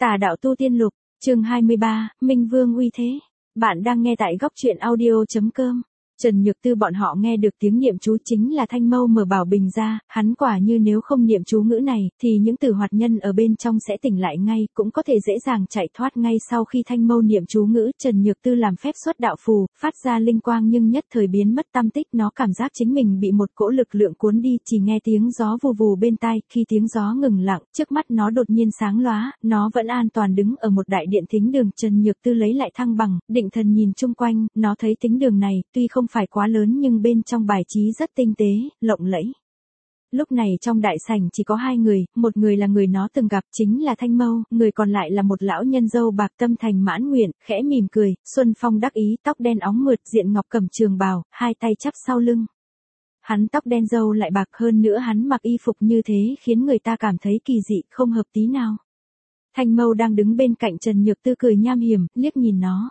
Tà đạo tu tiên lục, chương 23, Minh Vương uy thế. Bạn đang nghe tại góc truyện audio.com. Trần Nhược Tư bọn họ nghe được tiếng niệm chú chính là Thanh Mâu mở bảo bình ra, hắn quả như nếu không niệm chú ngữ này, thì những tử hoạt nhân ở bên trong sẽ tỉnh lại ngay, cũng có thể dễ dàng chạy thoát ngay sau khi Thanh Mâu niệm chú ngữ. Trần Nhược Tư làm phép xuất đạo phù, phát ra linh quang nhưng nhất thời biến mất tăm tích, nó cảm giác chính mình bị một cỗ lực lượng cuốn đi, chỉ nghe tiếng gió vù vù bên tai, khi tiếng gió ngừng lặng, trước mắt nó đột nhiên sáng lóa, nó vẫn an toàn đứng ở một đại điện thính đường. Trần Nhược Tư lấy lại thăng bằng, định thần nhìn chung quanh, nó thấy thính đường này, tuy không phải quá lớn nhưng bên trong bài trí rất tinh tế, lộng lẫy. Lúc này trong đại sảnh chỉ có hai người, một người là người nó từng gặp chính là Thanh Mâu, người còn lại là một lão nhân râu bạc tâm thành mãn nguyện, khẽ mỉm cười, xuân phong đắc ý, tóc đen óng mượt, diện ngọc cẩm trường bào, hai tay chắp sau lưng. Hắn tóc đen râu lại bạc hơn nữa, hắn mặc y phục như thế khiến người ta cảm thấy kỳ dị, không hợp tí nào. Thanh Mâu đang đứng bên cạnh Trần Nhược Tư cười nham hiểm, liếc nhìn nó.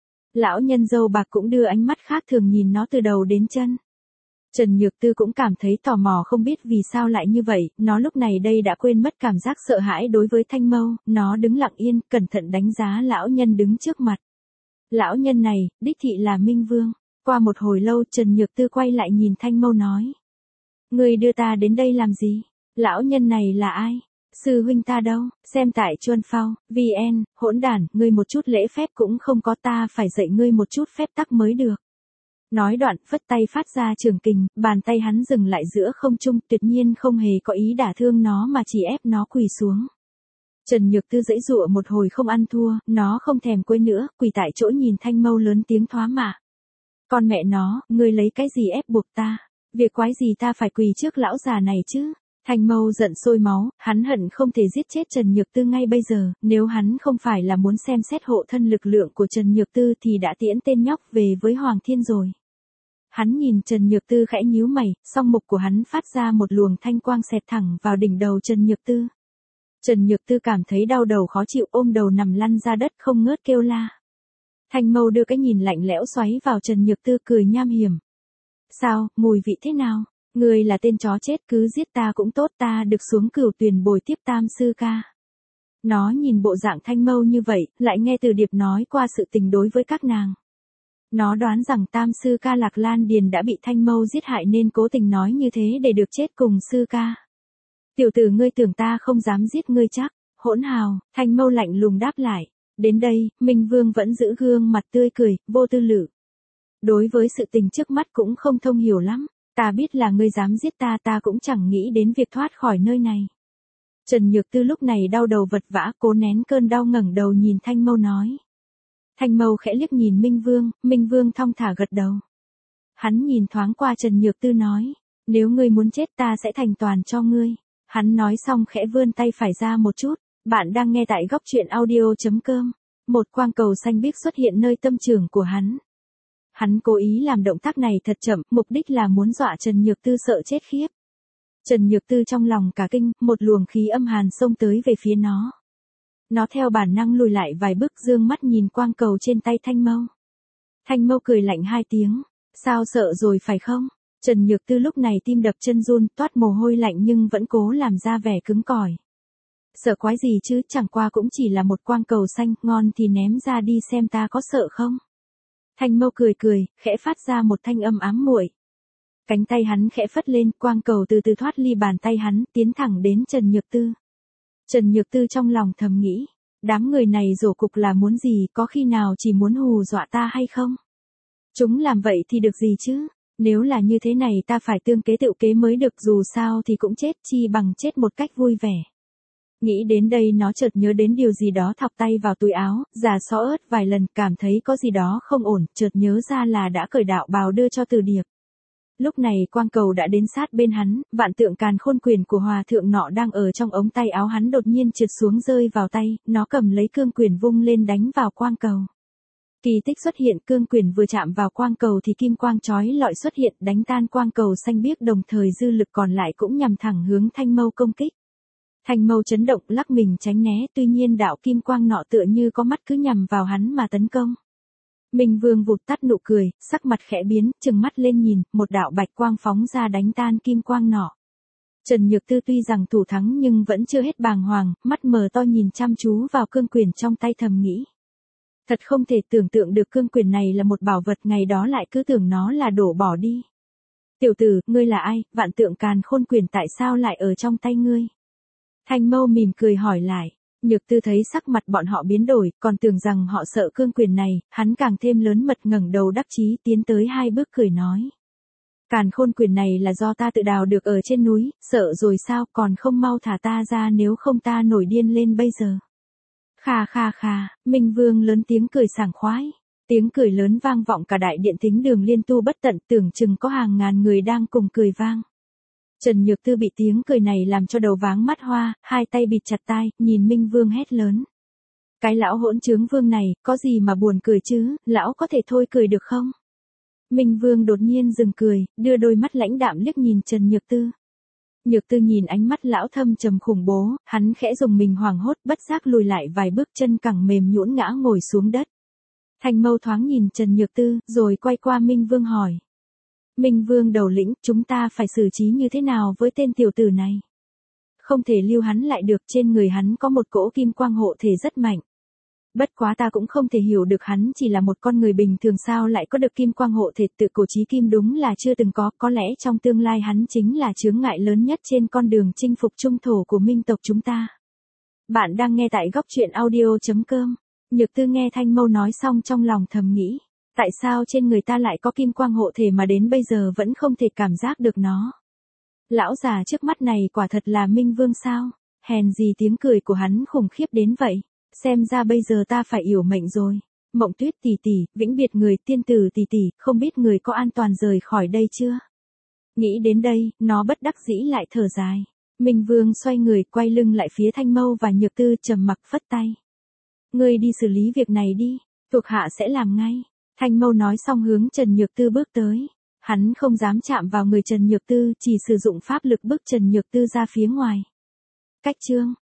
Lão nhân râu bạc cũng đưa ánh mắt khác thường nhìn nó từ đầu đến chân. Trần Nhược Tư cũng cảm thấy tò mò không biết vì sao lại như vậy, nó lúc này đây đã quên mất cảm giác sợ hãi đối với Thanh Mâu, nó đứng lặng yên, cẩn thận đánh giá lão nhân đứng trước mặt. Lão nhân này, đích thị là Minh Vương. Qua một hồi lâu Trần Nhược Tư quay lại nhìn Thanh Mâu nói. Người đưa ta đến đây làm gì? Lão nhân này là ai? Sư huynh ta đâu? Xem tại Chuân Phao, VN, hỗn đản, ngươi một chút lễ phép cũng không có, ta phải dạy ngươi một chút phép tắc mới được. Nói đoạn, phất tay phát ra trường kình, bàn tay hắn dừng lại giữa không trung, tuyệt nhiên không hề có ý đả thương nó mà chỉ ép nó quỳ xuống. Trần Nhược Tư giãy giụa một hồi không ăn thua, nó không thèm quấy nữa, quỳ tại chỗ nhìn Thanh Mâu lớn tiếng thoá mạ. Con mẹ nó, ngươi lấy cái gì ép buộc ta? Việc quái gì ta phải quỳ trước lão già này chứ? Thanh Mâu giận sôi máu, hắn hận không thể giết chết Trần Nhược Tư ngay bây giờ, nếu hắn không phải là muốn xem xét hộ thân lực lượng của Trần Nhược Tư thì đã tiễn tên nhóc về với Hoàng Thiên rồi. Hắn nhìn Trần Nhược Tư khẽ nhíu mày, song mục của hắn phát ra một luồng thanh quang xẹt thẳng vào đỉnh đầu Trần Nhược Tư. Trần Nhược Tư cảm thấy đau đầu khó chịu, ôm đầu nằm lăn ra đất không ngớt kêu la. Thanh Mâu đưa cái nhìn lạnh lẽo xoáy vào Trần Nhược Tư, cười nham hiểm. Sao, mùi vị thế nào? Ngươi là tên chó chết, cứ giết ta cũng tốt, ta được xuống Cửu Tuyền bồi tiếp Tam sư ca. Nó nhìn bộ dạng Thanh Mâu như vậy, lại nghe Từ Điệp nói qua sự tình đối với các nàng. Nó đoán rằng Tam sư ca Lạc Lan Điền đã bị Thanh Mâu giết hại nên cố tình nói như thế để được chết cùng sư ca. Tiểu tử, ngươi tưởng ta không dám giết ngươi chắc? Hỗn hào, Thanh Mâu lạnh lùng đáp lại. Đến đây, Minh Vương vẫn giữ gương mặt tươi cười, vô tư lự. Đối với sự tình trước mắt cũng không thông hiểu lắm. Ta biết là ngươi dám giết ta, ta cũng chẳng nghĩ đến việc thoát khỏi nơi này. Trần Nhược Tư lúc này đau đầu vật vã, cố nén cơn đau ngẩng đầu nhìn Thanh Mâu nói. Thanh Mâu khẽ liếc nhìn Minh Vương thong thả gật đầu. Hắn nhìn thoáng qua Trần Nhược Tư nói, nếu ngươi muốn chết ta sẽ thành toàn cho ngươi. Hắn nói xong khẽ vươn tay phải ra một chút. Bạn đang nghe tại góc truyện audio.com. Một quang cầu xanh biếc xuất hiện nơi tâm trường của hắn. Hắn cố ý làm động tác này thật chậm, mục đích là muốn dọa Trần Nhược Tư sợ chết khiếp. Trần Nhược Tư trong lòng cả kinh, một luồng khí âm hàn xông tới về phía nó. Nó theo bản năng lùi lại vài bước, dương mắt nhìn quang cầu trên tay Thanh Mâu. Thanh Mâu cười lạnh hai tiếng. Sao, sợ rồi phải không? Trần Nhược Tư lúc này tim đập chân run, toát mồ hôi lạnh nhưng vẫn cố làm ra vẻ cứng cỏi. Sợ quái gì chứ, chẳng qua cũng chỉ là một quang cầu xanh, ngon thì ném ra đi xem ta có sợ không? Thanh Mâu cười cười, khẽ phát ra một thanh âm ám muội. Cánh tay hắn khẽ phất lên, quang cầu từ từ thoát ly bàn tay hắn, tiến thẳng đến Trần Nhược Tư. Trần Nhược Tư trong lòng thầm nghĩ, đám người này rổ cục là muốn gì, có khi nào chỉ muốn hù dọa ta hay không? Chúng làm vậy thì được gì chứ? Nếu là như thế này ta phải tương kế tựu kế mới được, dù sao thì cũng chết, chi bằng chết một cách vui vẻ. Nghĩ đến đây nó chợt nhớ đến điều gì đó, thọc tay vào túi áo, già xó ớt vài lần, cảm thấy có gì đó không ổn, chợt nhớ ra là đã cởi đạo bào đưa cho Từ Điệp. Lúc này quang cầu đã đến sát bên hắn, vạn tượng càn khôn quyền của hòa thượng nọ đang ở trong ống tay áo hắn đột nhiên trượt xuống rơi vào tay, nó cầm lấy cương quyền vung lên đánh vào quang cầu. Kỳ tích xuất hiện, cương quyền vừa chạm vào quang cầu thì kim quang chói lọi xuất hiện, đánh tan quang cầu xanh biếc, đồng thời dư lực còn lại cũng nhằm thẳng hướng Thanh Mâu công kích. Thanh Mâu chấn động lắc mình tránh né, tuy nhiên đạo kim quang nọ tựa như có mắt cứ nhằm vào hắn mà tấn công. Minh Vương vụt tắt nụ cười, sắc mặt khẽ biến, trừng mắt lên nhìn, một đạo bạch quang phóng ra đánh tan kim quang nọ. Trần Nhược Tư tuy rằng thủ thắng nhưng vẫn chưa hết bàng hoàng, mắt mở to nhìn chăm chú vào cương quyền trong tay thầm nghĩ. Thật không thể tưởng tượng được cương quyền này là một bảo vật, ngày đó lại cứ tưởng nó là đổ bỏ đi. Tiểu tử, ngươi là ai, vạn tượng càn khôn quyền tại sao lại ở trong tay ngươi? Thanh Mâu mỉm cười hỏi lại. Nhược Tư thấy sắc mặt bọn họ biến đổi, còn tưởng rằng họ sợ cương quyền này, hắn càng thêm lớn mật ngẩng đầu đắc chí tiến tới 2 bước cười nói. Càn khôn quyền này là do ta tự đào được ở trên núi, sợ rồi sao, còn không mau thả ta ra, nếu không ta nổi điên lên bây giờ. Kha kha kha, Minh Vương lớn tiếng cười sảng khoái. Tiếng cười lớn vang vọng cả đại điện Thính Đường Liên Tu bất tận, tưởng chừng có hàng ngàn người đang cùng cười vang. Trần Nhược Tư bị tiếng cười này làm cho đầu váng mắt hoa, 2 tay bịt chặt tai, nhìn Minh Vương hét lớn. Cái lão hỗn trướng vương này, có gì mà buồn cười chứ, lão có thể thôi cười được không? Minh Vương đột nhiên dừng cười, đưa đôi mắt lãnh đạm liếc nhìn Trần Nhược Tư. Nhược Tư nhìn ánh mắt lão thâm trầm khủng bố, hắn khẽ dùng mình hoảng hốt, bất giác lùi lại vài bước, chân cẳng mềm nhũn ngã ngồi xuống đất. Thanh Mâu thoáng nhìn Trần Nhược Tư, rồi quay qua Minh Vương hỏi. Minh Vương đầu lĩnh, chúng ta phải xử trí như thế nào với tên tiểu tử này? Không thể lưu hắn lại được, trên người hắn có một cỗ kim quang hộ thể rất mạnh. Bất quá ta cũng không thể hiểu được hắn chỉ là một con người bình thường sao lại có được kim quang hộ thể, tự cổ chí kim đúng là chưa từng có lẽ trong tương lai hắn chính là chướng ngại lớn nhất trên con đường chinh phục trung thổ của Minh tộc chúng ta. Bạn đang nghe tại góc truyện audio.com. Nhược Tư nghe Thanh Mâu nói xong trong lòng thầm nghĩ, tại sao trên người ta lại có kim quang hộ thể mà đến bây giờ vẫn không thể cảm giác được nó. Lão già trước mắt này quả thật là Minh Vương sao, hèn gì tiếng cười của hắn khủng khiếp đến vậy, xem ra bây giờ ta phải yểu mệnh rồi. Mộng Tuyết tỷ tỷ, vĩnh biệt người, tiên tử tỷ tỷ, không biết người có an toàn rời khỏi đây chưa? Nghĩ đến đây, nó bất đắc dĩ lại thở dài. Minh Vương xoay người quay lưng lại phía Thanh Mâu và Nhược Tư, trầm mặc phất tay. Ngươi đi xử lý việc này đi, thuộc hạ sẽ làm ngay. Thanh Mâu nói xong hướng Trần Nhược Tư bước tới. Hắn không dám chạm vào người Trần Nhược Tư, chỉ sử dụng pháp lực bức Trần Nhược Tư ra phía ngoài. Cách chương